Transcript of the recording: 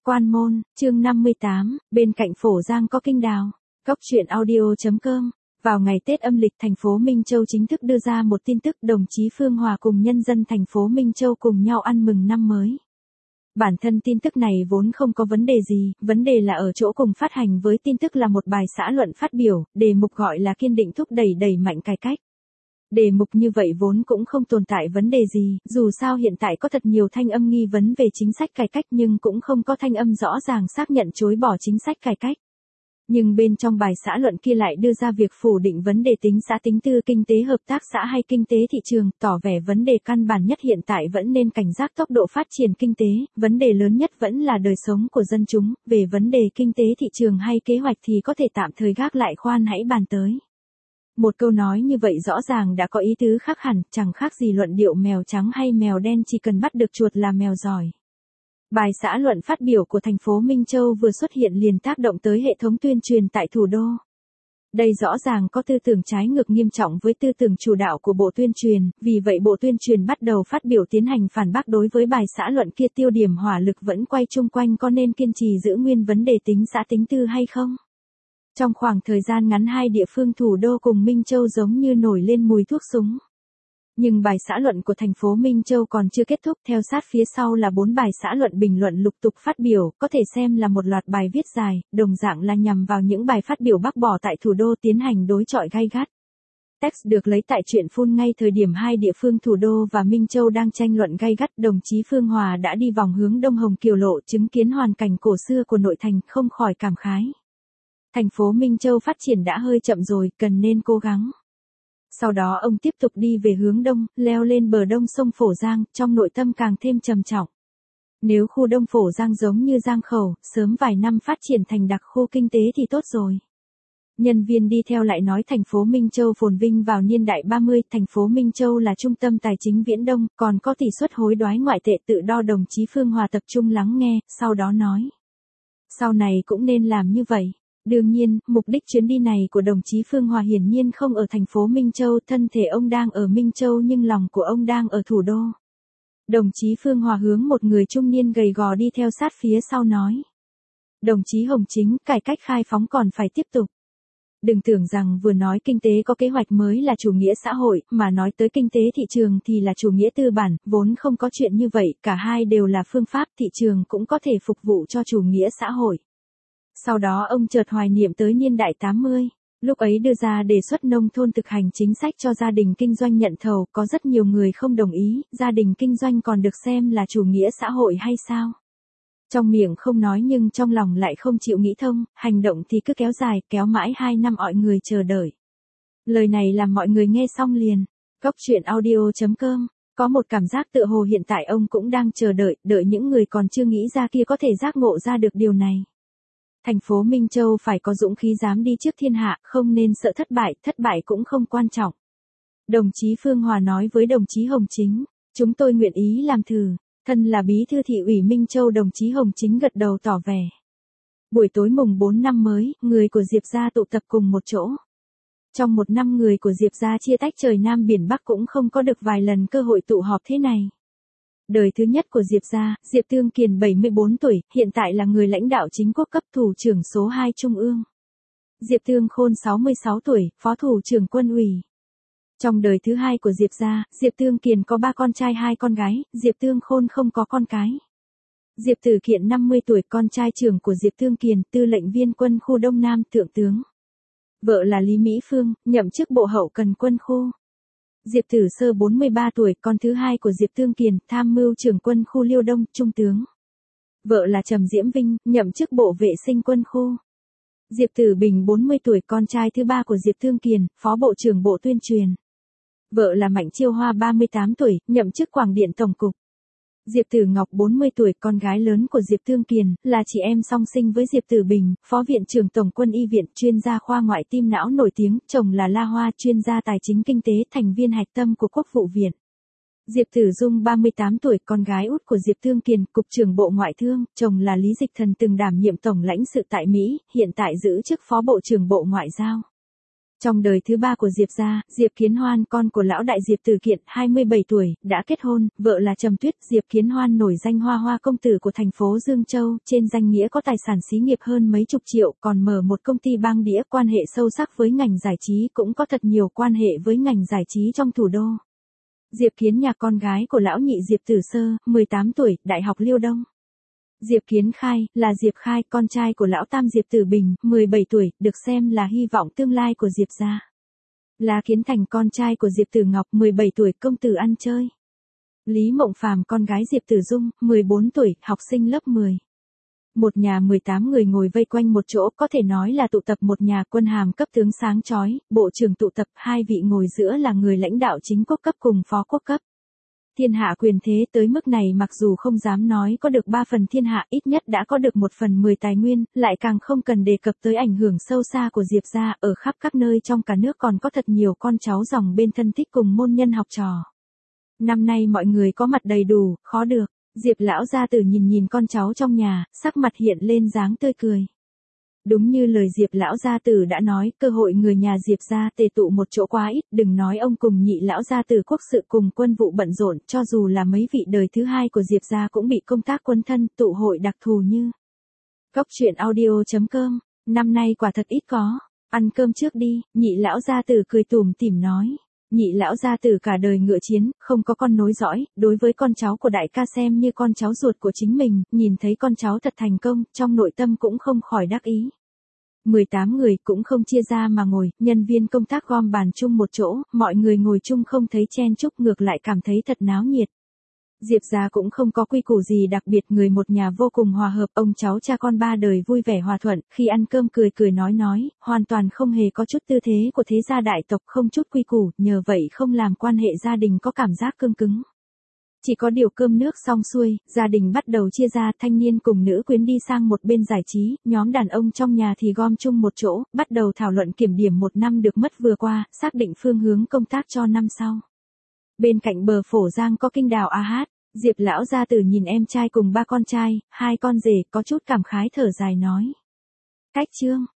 Quan môn, chương 58, bên cạnh Phổ Giang có kinh đào. Góc truyện audio.com. Vào ngày Tết âm lịch, thành phố Minh Châu chính thức đưa ra một tin tức, đồng chí Phương Hòa cùng nhân dân thành phố Minh Châu cùng nhau ăn mừng năm mới. Bản thân tin tức này vốn không có vấn đề gì, vấn đề là ở chỗ cùng phát hành với tin tức là một bài xã luận phát biểu, đề mục gọi là kiên định thúc đẩy mạnh cải cách. Đề mục như vậy vốn cũng không tồn tại vấn đề gì, dù sao hiện tại có thật nhiều thanh âm nghi vấn về chính sách cải cách nhưng cũng không có thanh âm rõ ràng xác nhận chối bỏ chính sách cải cách. Nhưng bên trong bài xã luận kia lại đưa ra việc phủ định vấn đề tính xã tính tư kinh tế hợp tác xã hay kinh tế thị trường, tỏ vẻ vấn đề căn bản nhất hiện tại vẫn nên cảnh giác tốc độ phát triển kinh tế, vấn đề lớn nhất vẫn là đời sống của dân chúng, về vấn đề kinh tế thị trường hay kế hoạch thì có thể tạm thời gác lại, khoan hãy bàn tới. Một câu nói như vậy rõ ràng đã có ý tứ khác hẳn, chẳng khác gì luận điệu mèo trắng hay mèo đen, chỉ cần bắt được chuột là mèo giỏi. Bài xã luận phát biểu của thành phố Minh Châu vừa xuất hiện liền tác động tới hệ thống tuyên truyền tại thủ đô. Đây rõ ràng có tư tưởng trái ngược nghiêm trọng với tư tưởng chủ đạo của Bộ Tuyên truyền, vì vậy Bộ Tuyên truyền bắt đầu phát biểu tiến hành phản bác đối với bài xã luận kia, tiêu điểm hỏa lực vẫn quay chung quanh có nên kiên trì giữ nguyên vấn đề tính xã tính tư hay không. Trong khoảng thời gian ngắn, hai địa phương thủ đô cùng Minh Châu giống như nổi lên mùi thuốc súng. Nhưng bài xã luận của thành phố Minh Châu còn chưa kết thúc, theo sát phía sau là 4 bài xã luận bình luận lục tục phát biểu, có thể xem là một loạt bài viết dài, đồng dạng là nhằm vào những bài phát biểu bác bỏ tại thủ đô tiến hành đối chọi gay gắt. Text được lấy tại truyện Phun ngay thời điểm hai địa phương thủ đô và Minh Châu đang tranh luận gay gắt, đồng chí Phương Hòa đã đi vòng hướng Đông Hồng Kiều Lộ chứng kiến hoàn cảnh cổ xưa của nội thành, không khỏi cảm khái. Thành phố Minh Châu phát triển đã hơi chậm rồi, cần nên cố gắng. Sau đó ông tiếp tục đi về hướng đông, leo lên bờ đông sông Phổ Giang, trong nội tâm càng thêm trầm trọng. Nếu khu đông Phổ Giang giống như Giang Khẩu, sớm vài năm phát triển thành đặc khu kinh tế thì tốt rồi. Nhân viên đi theo lại nói thành phố Minh Châu phồn vinh vào niên đại 30, thành phố Minh Châu là trung tâm tài chính Viễn Đông, còn có tỷ suất hối đoái ngoại tệ tự do. Đồng chí Phương Hòa tập trung lắng nghe, sau đó nói. Sau này cũng nên làm như vậy. Đương nhiên, mục đích chuyến đi này của đồng chí Phương Hòa hiển nhiên không ở thành phố Minh Châu, thân thể ông đang ở Minh Châu nhưng lòng của ông đang ở thủ đô. Đồng chí Phương Hòa hướng một người trung niên gầy gò đi theo sát phía sau nói. Đồng chí Hồng Chính, cải cách khai phóng còn phải tiếp tục. Đừng tưởng rằng vừa nói kinh tế có kế hoạch mới là chủ nghĩa xã hội, mà nói tới kinh tế thị trường thì là chủ nghĩa tư bản, vốn không có chuyện như vậy, cả hai đều là phương pháp, thị trường cũng có thể phục vụ cho chủ nghĩa xã hội. Sau đó ông chợt hoài niệm tới niên đại 80, lúc ấy đưa ra đề xuất nông thôn thực hành chính sách cho gia đình kinh doanh nhận thầu, có rất nhiều người không đồng ý, gia đình kinh doanh còn được xem là chủ nghĩa xã hội hay sao? Trong miệng không nói nhưng trong lòng lại không chịu nghĩ thông, hành động thì cứ kéo dài, kéo mãi 2 năm mọi người chờ đợi. Lời này làm mọi người nghe xong liền. Góc truyện audio.com, có một cảm giác tựa hồ hiện tại ông cũng đang chờ đợi những người còn chưa nghĩ ra kia có thể giác ngộ ra được điều này. Thành phố Minh Châu phải có dũng khí dám đi trước thiên hạ, không nên sợ thất bại cũng không quan trọng. Đồng chí Phương Hòa nói với đồng chí Hồng Chính, chúng tôi nguyện ý làm thử. Thân là bí thư thị ủy Minh Châu, đồng chí Hồng Chính gật đầu tỏ vẻ. Buổi tối mùng 4 năm mới, người của Diệp gia tụ tập cùng một chỗ. Trong một năm người của Diệp gia chia tách trời Nam biển Bắc cũng không có được vài lần cơ hội tụ họp thế này. Đời thứ nhất của Diệp gia, Diệp Tương Kiền 74 tuổi, hiện tại là người lãnh đạo chính quốc cấp thủ trưởng số 2 Trung ương. Diệp Tương Khôn 66 tuổi, phó thủ trưởng quân ủy. Trong đời thứ hai của Diệp gia, Diệp Tương Kiền có 3 con trai 2 con gái, Diệp Tương Khôn không có con cái. Diệp Tử Kiện 50 tuổi, con trai trưởng của Diệp Tương Kiền, tư lệnh viên quân khu Đông Nam, thượng tướng. Vợ là Lý Mỹ Phương, nhậm chức bộ hậu cần quân khu. Diệp Tử Sơ 43 tuổi, con thứ hai của Diệp Tương Kiền, tham mưu trưởng quân khu Liêu Đông, trung tướng. Vợ là Trầm Diễm Vinh, nhậm chức bộ vệ sinh quân khu. Diệp Tử Bình 40 tuổi, con trai thứ ba của Diệp Tương Kiền, phó bộ trưởng Bộ Tuyên truyền. Vợ là Mạnh Chiêu Hoa 38 tuổi, nhậm chức Quảng Điện Tổng cục. Diệp Tử Ngọc 40 tuổi, con gái lớn của Diệp Tương Kiền, là chị em song sinh với Diệp Tử Bình, phó viện trưởng Tổng quân y viện, chuyên gia khoa ngoại tim não nổi tiếng, chồng là La Hoa, chuyên gia tài chính kinh tế, thành viên hạch tâm của Quốc vụ viện. Diệp Tử Dung 38 tuổi, con gái út của Diệp Tương Kiền, cục trưởng Bộ Ngoại thương, chồng là Lý Dịch Thần từng đảm nhiệm tổng lãnh sự tại Mỹ, hiện tại giữ chức phó bộ trưởng Bộ Ngoại giao. Trong đời thứ ba của Diệp gia, Diệp Kiến Hoan, con của lão đại Diệp Tử Kiện, 27 tuổi, đã kết hôn, vợ là Trầm Tuyết. Diệp Kiến Hoan nổi danh hoa hoa công tử của thành phố Dương Châu, trên danh nghĩa có tài sản xí nghiệp hơn mấy chục triệu, còn mở một công ty băng đĩa, quan hệ sâu sắc với ngành giải trí, cũng có thật nhiều quan hệ với ngành giải trí trong thủ đô. Diệp Kiến Nhạc, con gái của lão nhị Diệp Tử Sơ, 18 tuổi, Đại học Liêu Đông. Diệp Kiến Khai, là Diệp Khai, con trai của lão tam Diệp Tử Bình, 17 tuổi, được xem là hy vọng tương lai của Diệp gia. La Kiến Thành, con trai của Diệp Tử Ngọc, 17 tuổi, công tử ăn chơi. Lý Mộng Phàm, con gái Diệp Tử Dung, 14 tuổi, học sinh lớp 10. Một nhà 18 người ngồi vây quanh một chỗ, có thể nói là tụ tập một nhà. Quân hàm cấp tướng sáng chói, bộ trưởng tụ tập, hai vị ngồi giữa là người lãnh đạo chính quốc cấp cùng phó quốc cấp. Thiên hạ quyền thế tới mức này, mặc dù không dám nói có được 3 phần thiên hạ, ít nhất đã có được 1/10 tài nguyên, lại càng không cần đề cập tới ảnh hưởng sâu xa của Diệp gia, ở khắp các nơi trong cả nước còn có thật nhiều con cháu dòng bên thân thích cùng môn nhân học trò. Năm nay mọi người có mặt đầy đủ, khó được. Diệp lão gia tử nhìn nhìn con cháu trong nhà, sắc mặt hiện lên dáng tươi cười. Đúng như lời Diệp lão gia tử đã nói, cơ hội người nhà Diệp gia tề tụ một chỗ quá ít, đừng nói ông cùng nhị lão gia tử quốc sự cùng quân vụ bận rộn, cho dù là mấy vị đời thứ hai của Diệp gia cũng bị công tác quân thân, tụ hội đặc thù như. Cốc truyện audio.com, năm nay quả thật ít có. Ăn cơm trước đi, nhị lão gia tử cười tủm tỉm nói. Nhị lão gia tử cả đời ngựa chiến, không có con nối dõi, đối với con cháu của đại ca xem như con cháu ruột của chính mình, nhìn thấy con cháu thật thành công, trong nội tâm cũng không khỏi đắc ý. 18 người cũng không chia ra mà ngồi, nhân viên công tác gom bàn chung một chỗ, mọi người ngồi chung không thấy chen chúc, ngược lại cảm thấy thật náo nhiệt. Diệp gia cũng không có quy củ gì đặc biệt, người một nhà vô cùng hòa hợp, ông cháu cha con 3 đời vui vẻ hòa thuận, khi ăn cơm cười cười nói, hoàn toàn không hề có chút tư thế của thế gia đại tộc, không chút quy củ, nhờ vậy không làm quan hệ gia đình có cảm giác cương cứng. Chỉ có điều cơm nước xong xuôi, gia đình bắt đầu chia ra, thanh niên cùng nữ quyến đi sang một bên giải trí, nhóm đàn ông trong nhà thì gom chung một chỗ, bắt đầu thảo luận kiểm điểm một năm được mất vừa qua, xác định phương hướng công tác cho năm sau. Bên cạnh bờ Phổ Giang có kinh đào hát. Diệp lão gia tử nhìn em trai cùng 3 con trai, 2 con rể, có chút cảm khái thở dài nói. Cách chương.